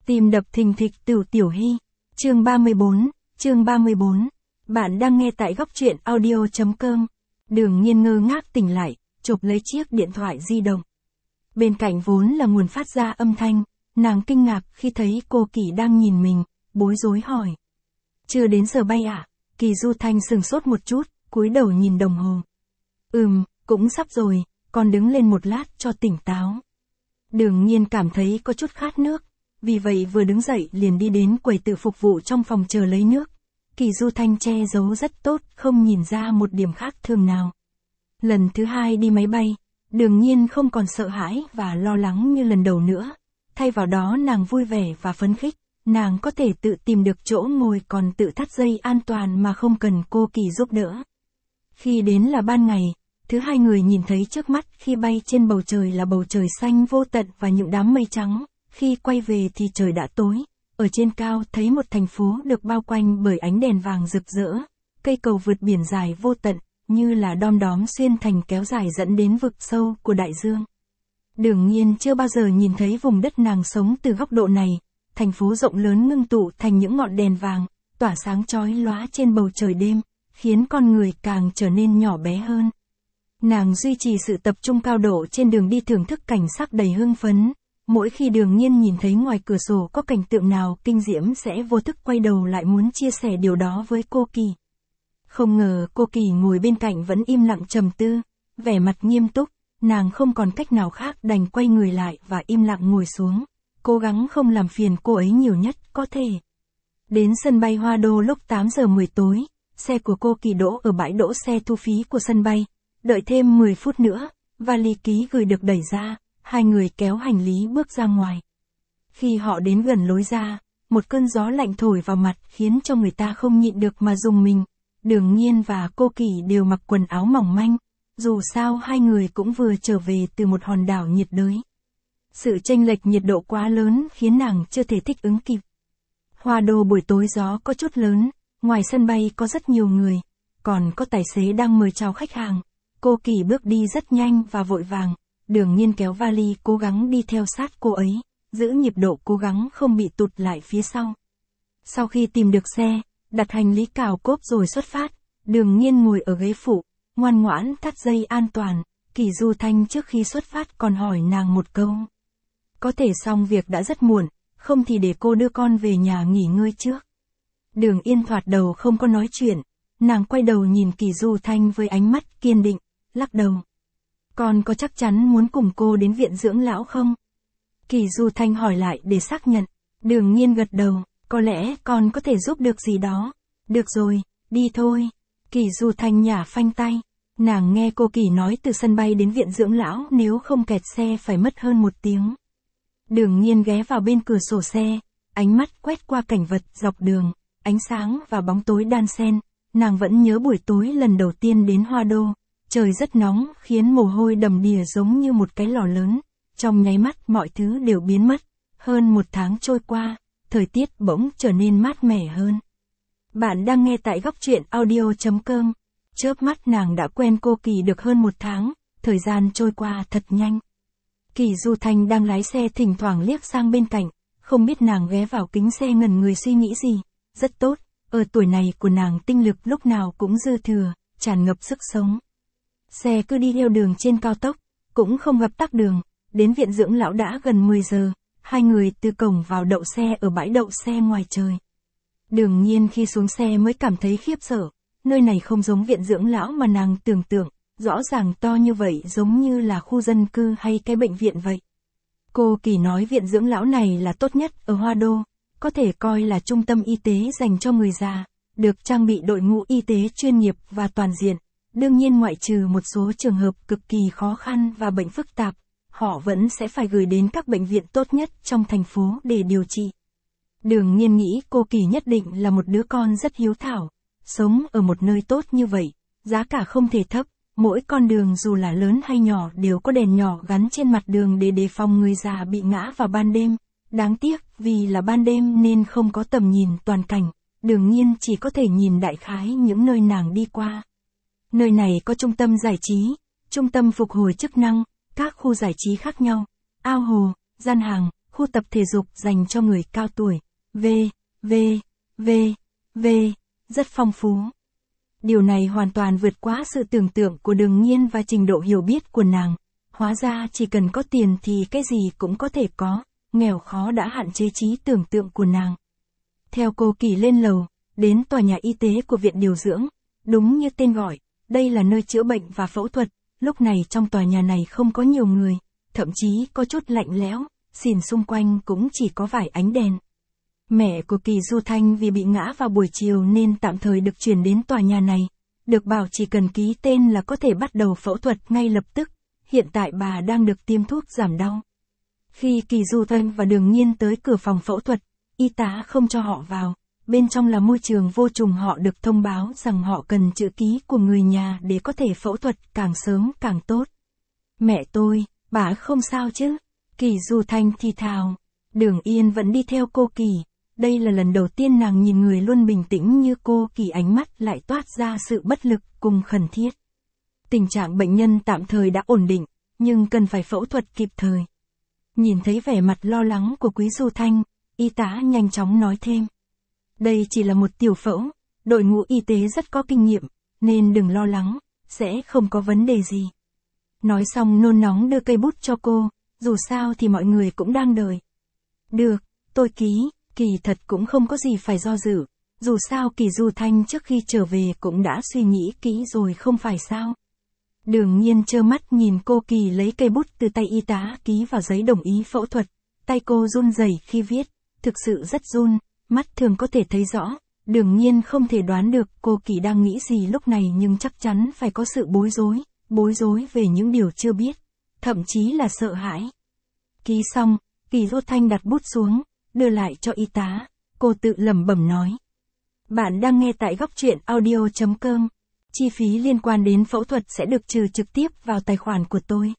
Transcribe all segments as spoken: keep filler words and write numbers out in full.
Tim đập thình thịch Tửu Tiểu Hy. Chương ba mươi bốn, chương ba mươi bốn. Bạn đang nghe tại góc truyện audio chấm com. Đường Nhiên ngơ ngác tỉnh lại, chộp lấy chiếc điện thoại di động. Bên cạnh vốn là nguồn phát ra âm thanh, nàng kinh ngạc khi thấy cô Kỳ đang nhìn mình, bối rối hỏi. Chưa đến giờ bay à? Kỳ Du Thanh sừng sốt một chút, cúi đầu nhìn đồng hồ. Ừm, cũng sắp rồi, con đứng lên một lát cho tỉnh táo. Đường Nhiên cảm thấy có chút khát nước, vì vậy vừa đứng dậy liền đi đến quầy tự phục vụ trong phòng chờ lấy nước. Kỳ Du Thanh che giấu rất tốt, không nhìn ra một điểm khác thường nào. Lần thứ hai đi máy bay, Đường Nhiên không còn sợ hãi và lo lắng như lần đầu nữa. Thay vào đó nàng vui vẻ và phấn khích, nàng có thể tự tìm được chỗ ngồi còn tự thắt dây an toàn mà không cần cô Kỳ giúp đỡ. Khi đến là ban ngày, thứ hai người nhìn thấy trước mắt khi bay trên bầu trời là bầu trời xanh vô tận và những đám mây trắng. Khi quay về thì trời đã tối, ở trên cao thấy một thành phố được bao quanh bởi ánh đèn vàng rực rỡ, cây cầu vượt biển dài vô tận, như là đom đóm xuyên thành kéo dài dẫn đến vực sâu của đại dương. Đường Nhiên chưa bao giờ nhìn thấy vùng đất nàng sống từ góc độ này, thành phố rộng lớn ngưng tụ thành những ngọn đèn vàng, tỏa sáng chói lóa trên bầu trời đêm, khiến con người càng trở nên nhỏ bé hơn. Nàng duy trì sự tập trung cao độ trên đường đi thưởng thức cảnh sắc đầy hưng phấn. Mỗi khi Đường Nhiên nhìn thấy ngoài cửa sổ có cảnh tượng nào kinh diễm sẽ vô thức quay đầu lại muốn chia sẻ điều đó với cô Kỳ. Không ngờ cô Kỳ ngồi bên cạnh vẫn im lặng trầm tư, vẻ mặt nghiêm túc, nàng không còn cách nào khác đành quay người lại và im lặng ngồi xuống, cố gắng không làm phiền cô ấy nhiều nhất có thể. Đến sân bay Hoa Đô lúc tám giờ mười tối, xe của cô Kỳ đỗ ở bãi đỗ xe thu phí của sân bay, đợi thêm mười phút nữa, vali ký gửi được đẩy ra. Hai người kéo hành lý bước ra ngoài. Khi họ đến gần lối ra, một cơn gió lạnh thổi vào mặt khiến cho người ta không nhịn được mà rùng mình. Đường Nhiên và cô Kỳ đều mặc quần áo mỏng manh, dù sao hai người cũng vừa trở về từ một hòn đảo nhiệt đới. Sự chênh lệch nhiệt độ quá lớn khiến nàng chưa thể thích ứng kịp. Hoa Đô buổi tối gió có chút lớn, ngoài sân bay có rất nhiều người, còn có tài xế đang mời chào khách hàng. Cô Kỳ bước đi rất nhanh và vội vàng. Đường Nhiên kéo vali cố gắng đi theo sát cô ấy, giữ nhịp độ cố gắng không bị tụt lại phía sau. Sau khi tìm được xe, đặt hành lý cào cốp rồi xuất phát, Đường Nhiên ngồi ở ghế phụ, ngoan ngoãn thắt dây an toàn. Kỳ Du Thanh trước khi xuất phát còn hỏi nàng một câu. Có thể xong việc đã rất muộn, không thì để cô đưa con về nhà nghỉ ngơi trước. Đường Yên thoạt đầu không có nói chuyện, nàng quay đầu nhìn Kỳ Du Thanh với ánh mắt kiên định, lắc đầu. Con có chắc chắn muốn cùng cô đến viện dưỡng lão không? Kỳ Du Thanh hỏi lại để xác nhận. Đường Nhiên gật đầu, có lẽ con có thể giúp được gì đó. Được rồi, đi thôi. Kỳ Du Thanh nhả phanh tay. Nàng nghe cô Kỳ nói từ sân bay đến viện dưỡng lão nếu không kẹt xe phải mất hơn một tiếng. Đường Nhiên ghé vào bên cửa sổ xe, ánh mắt quét qua cảnh vật dọc đường, ánh sáng và bóng tối đan xen. Nàng vẫn nhớ buổi tối lần đầu tiên đến Hoa Đô. Trời rất nóng, khiến mồ hôi đầm đìa giống như một cái lò lớn. Trong nháy mắt mọi thứ đều biến mất. Hơn một tháng trôi qua, thời tiết bỗng trở nên mát mẻ hơn. Bạn đang nghe tại góc truyện audio chấm com. Chớp mắt nàng đã quen cô Kỳ được hơn một tháng, thời gian trôi qua thật nhanh. Kỳ Du Thanh đang lái xe thỉnh thoảng liếc sang bên cạnh, không biết nàng ghé vào kính xe ngẩn người suy nghĩ gì. Rất tốt, ở tuổi này của nàng tinh lực lúc nào cũng dư thừa, tràn ngập sức sống. Xe cứ đi theo đường trên cao tốc, cũng không gặp tắc đường, đến viện dưỡng lão đã gần mười giờ, hai người từ cổng vào đậu xe ở bãi đậu xe ngoài trời. Đường Nhiên khi xuống xe mới cảm thấy khiếp sợ, nơi này không giống viện dưỡng lão mà nàng tưởng tượng, rõ ràng to như vậy giống như là khu dân cư hay cái bệnh viện vậy. Cô Kỳ nói viện dưỡng lão này là tốt nhất ở Hoa Đô, có thể coi là trung tâm y tế dành cho người già, được trang bị đội ngũ y tế chuyên nghiệp và toàn diện. Đương nhiên ngoại trừ một số trường hợp cực kỳ khó khăn và bệnh phức tạp, họ vẫn sẽ phải gửi đến các bệnh viện tốt nhất trong thành phố để điều trị. Đường Nhiên nghĩ cô Kỳ nhất định là một đứa con rất hiếu thảo, sống ở một nơi tốt như vậy, giá cả không thể thấp, mỗi con đường dù là lớn hay nhỏ đều có đèn nhỏ gắn trên mặt đường để đề phòng người già bị ngã vào ban đêm. Đáng tiếc vì là ban đêm nên không có tầm nhìn toàn cảnh, Đường Nhiên chỉ có thể nhìn đại khái những nơi nàng đi qua. Nơi này có trung tâm giải trí, trung tâm phục hồi chức năng, các khu giải trí khác nhau, ao hồ, gian hàng, khu tập thể dục dành cho người cao tuổi, v, v, v, v, rất phong phú. Điều này hoàn toàn vượt quá sự tưởng tượng của Đường Nhiên và trình độ hiểu biết của nàng. Hóa ra chỉ cần có tiền thì cái gì cũng có thể có, nghèo khó đã hạn chế trí tưởng tượng của nàng. Theo cô Kỳ lên lầu, đến tòa nhà y tế của viện điều dưỡng, đúng như tên gọi, đây là nơi chữa bệnh và phẫu thuật, lúc này trong tòa nhà này không có nhiều người, thậm chí có chút lạnh lẽo, xìn xung quanh cũng chỉ có vài ánh đèn. Mẹ của Kỳ Du Thanh vì bị ngã vào buổi chiều nên tạm thời được chuyển đến tòa nhà này, được bảo chỉ cần ký tên là có thể bắt đầu phẫu thuật ngay lập tức, hiện tại bà đang được tiêm thuốc giảm đau. Khi Kỳ Du Thanh và Đường Nhiên tới cửa phòng phẫu thuật, y tá không cho họ vào, bên trong là môi trường vô trùng, họ được thông báo rằng họ cần chữ ký của người nhà để có thể phẫu thuật càng sớm càng tốt. Mẹ tôi, bà không sao chứ? Kỳ Du Thanh thì thào. Đường Yên vẫn đi theo cô Kỳ. Đây là lần đầu tiên nàng nhìn người luôn bình tĩnh như cô Kỳ, ánh mắt lại toát ra sự bất lực cùng khẩn thiết. Tình trạng bệnh nhân tạm thời đã ổn định, nhưng cần phải phẫu thuật kịp thời. Nhìn thấy vẻ mặt lo lắng của Quý Du Thanh, y tá nhanh chóng nói thêm. Đây chỉ là một tiểu phẫu, đội ngũ y tế rất có kinh nghiệm, nên đừng lo lắng, sẽ không có vấn đề gì. Nói xong nôn nóng đưa cây bút cho cô, dù sao thì mọi người cũng đang đợi. Được, tôi ký. Kỳ thật cũng không có gì phải do dự, dù sao Kỳ Du Thanh trước khi trở về cũng đã suy nghĩ kỹ rồi không phải sao. Đường Nhiên trơ mắt nhìn cô Kỳ lấy cây bút từ tay y tá ký vào giấy đồng ý phẫu thuật, tay cô run rẩy khi viết, thực sự rất run, mắt thường có thể thấy rõ. Đường Nhiên không thể đoán được cô Kỳ đang nghĩ gì lúc này, nhưng chắc chắn phải có sự bối rối, bối rối về những điều chưa biết, thậm chí là sợ hãi. Ký xong, Kỳ Du Thanh đặt bút xuống, đưa lại cho y tá, cô tự lẩm bẩm nói. Bạn đang nghe tại góc truyện audio chấm com. Chi phí liên quan đến phẫu thuật sẽ được trừ trực tiếp vào tài khoản của tôi.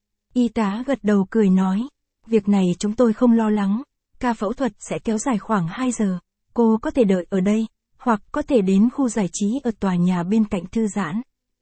Y tá gật đầu cười nói. Việc này chúng tôi không lo lắng, ca phẫu thuật sẽ kéo dài khoảng hai giờ, cô có thể đợi ở đây, hoặc có thể đến khu giải trí ở tòa nhà bên cạnh thư giãn.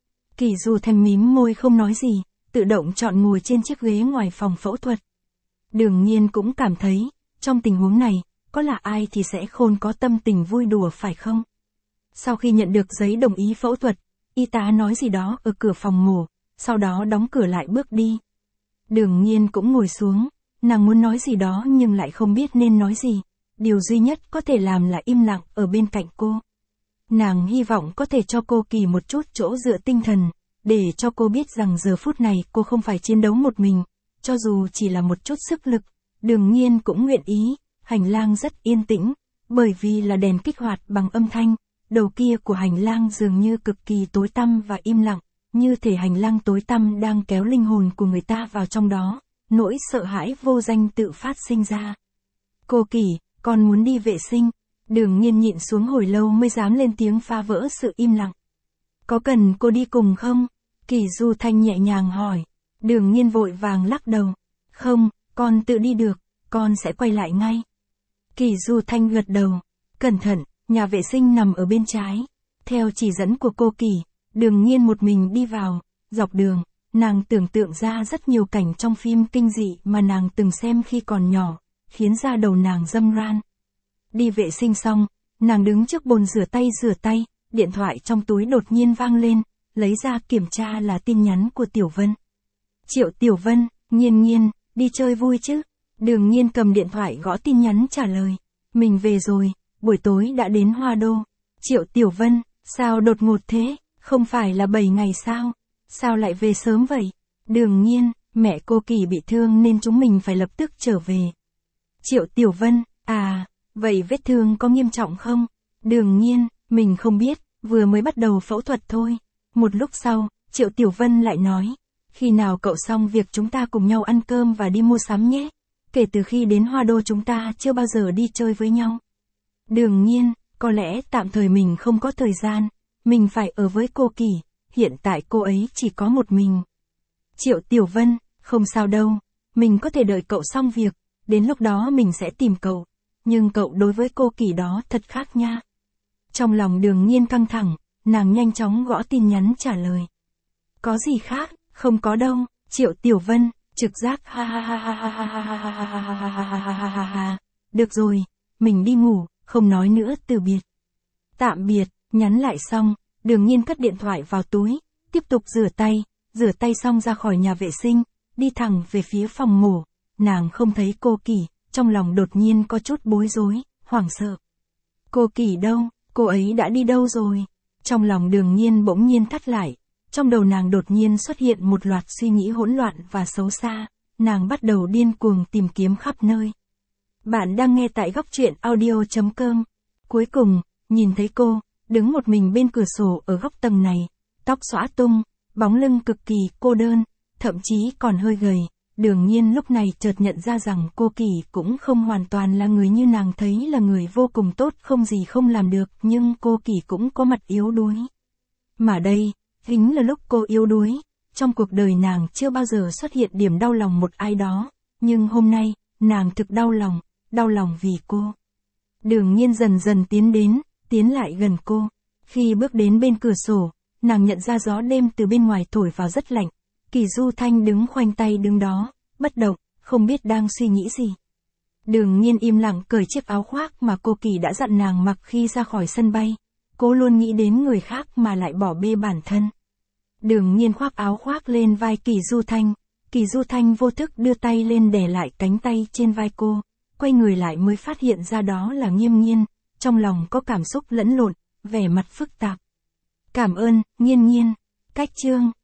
Kỳ Du Thanh mím môi không nói gì, tự động chọn ngồi trên chiếc ghế ngoài phòng phẫu thuật. Đường Nhiên cũng cảm thấy, trong tình huống này, có là ai thì sẽ khôn có tâm tình vui đùa phải không? Sau khi nhận được giấy đồng ý phẫu thuật, y tá nói gì đó ở cửa phòng mổ, sau đó đóng cửa lại bước đi. Đường Nhiên cũng ngồi xuống, nàng muốn nói gì đó nhưng lại không biết nên nói gì, điều duy nhất có thể làm là im lặng ở bên cạnh cô. Nàng hy vọng có thể cho cô Kỳ một chút chỗ dựa tinh thần, để cho cô biết rằng giờ phút này cô không phải chiến đấu một mình, cho dù chỉ là một chút sức lực. Đường Nhiên cũng nguyện ý, hành lang rất yên tĩnh, bởi vì là đèn kích hoạt bằng âm thanh, đầu kia của hành lang dường như cực kỳ tối tăm và im lặng, như thể hành lang tối tăm đang kéo linh hồn của người ta vào trong đó, nỗi sợ hãi vô danh tự phát sinh ra. Cô Kỳ, con muốn đi vệ sinh. Đường Nhiên nhịn xuống hồi lâu mới dám lên tiếng phá vỡ sự im lặng. Có cần cô đi cùng không? Kỳ Du Thanh nhẹ nhàng hỏi. Đường Nhiên vội vàng lắc đầu. Không, con tự đi được, con sẽ quay lại ngay. Kỳ Du Thanh gật đầu. Cẩn thận, nhà vệ sinh nằm ở bên trái. Theo chỉ dẫn của cô Kỳ, Đường Nhiên một mình đi vào. Dọc đường, nàng tưởng tượng ra rất nhiều cảnh trong phim kinh dị mà nàng từng xem khi còn nhỏ, khiến da đầu nàng râm ran. Đi vệ sinh xong, nàng đứng trước bồn rửa tay rửa tay, điện thoại trong túi đột nhiên vang lên, lấy ra kiểm tra là tin nhắn của Tiểu Vân. Triệu Tiểu Vân, Nhiên Nhiên, đi chơi vui chứ? Đường Nhiên cầm điện thoại gõ tin nhắn trả lời. Mình về rồi, buổi tối đã đến Hoa Đô. Triệu Tiểu Vân, sao đột ngột thế? Không phải là bảy ngày sao? Sao lại về sớm vậy? Đường Nhiên, mẹ cô Kỳ bị thương nên chúng mình phải lập tức trở về. Triệu Tiểu Vân, à, vậy vết thương có nghiêm trọng không? Đường Nhiên, mình không biết, vừa mới bắt đầu phẫu thuật thôi. Một lúc sau, Triệu Tiểu Vân lại nói. Khi nào cậu xong việc chúng ta cùng nhau ăn cơm và đi mua sắm nhé. Kể từ khi đến Hoa Đô chúng ta chưa bao giờ đi chơi với nhau. Đường Nhiên, có lẽ tạm thời mình không có thời gian. Mình phải ở với cô Kỳ, hiện tại cô ấy chỉ có một mình. Triệu Tiểu Vân, không sao đâu, mình có thể đợi cậu xong việc, đến lúc đó mình sẽ tìm cậu. Nhưng cậu đối với cô Kỳ đó thật khác nha. Trong lòng Đường Nhiên căng thẳng, nàng nhanh chóng gõ tin nhắn trả lời. Có gì khác, không có đâu. Triệu Tiểu Vân, Trực giác ha ha ha ha ha ha ha ha ha ha ha ha ha ha ha ha. Được rồi, mình đi ngủ, không nói nữa từ biệt. Tạm biệt, nhắn lại xong, Đường Nhiên cất điện thoại vào túi, tiếp tục rửa tay, rửa tay xong ra khỏi nhà vệ sinh, đi thẳng về phía phòng ngủ. Nàng không thấy cô Kỳ, trong lòng đột nhiên có chút bối rối, hoảng sợ. Cô Kỳ đâu, cô ấy đã đi đâu rồi? Trong lòng Đường Nhiên bỗng nhiên thắt lại, trong đầu nàng đột nhiên xuất hiện một loạt suy nghĩ hỗn loạn và xấu xa, nàng bắt đầu điên cuồng tìm kiếm khắp nơi. Bạn đang nghe tại góc truyện audio chấm com. Cuối cùng, nhìn thấy cô, đứng một mình bên cửa sổ ở góc tầng này, tóc xõa tung, bóng lưng cực kỳ cô đơn, thậm chí còn hơi gầy. Đường Nhiên lúc này chợt nhận ra rằng cô Kỳ cũng không hoàn toàn là người như nàng thấy là người vô cùng tốt không gì không làm được, nhưng cô Kỳ cũng có mặt yếu đuối. Mà đây, chính là lúc cô yếu đuối, trong cuộc đời nàng chưa bao giờ xuất hiện điểm đau lòng một ai đó, nhưng hôm nay, nàng thực đau lòng, đau lòng vì cô. Đường Nhiên dần dần tiến đến, tiến lại gần cô. Khi bước đến bên cửa sổ, nàng nhận ra gió đêm từ bên ngoài thổi vào rất lạnh. Kỳ Du Thanh đứng khoanh tay đứng đó, bất động, không biết đang suy nghĩ gì. Đường Nhiên im lặng cởi chiếc áo khoác mà cô Kỳ đã dặn nàng mặc khi ra khỏi sân bay. Cô luôn nghĩ đến người khác mà lại bỏ bê bản thân. Đường Nhiên khoác áo khoác lên vai Kỳ Du Thanh. Kỳ Du Thanh vô thức đưa tay lên đè lại cánh tay trên vai cô. Quay người lại mới phát hiện ra đó là Nghiêm Nhiên. Trong lòng có cảm xúc lẫn lộn, vẻ mặt phức tạp. Cảm ơn, Nhiên Nhiên. Cách chương.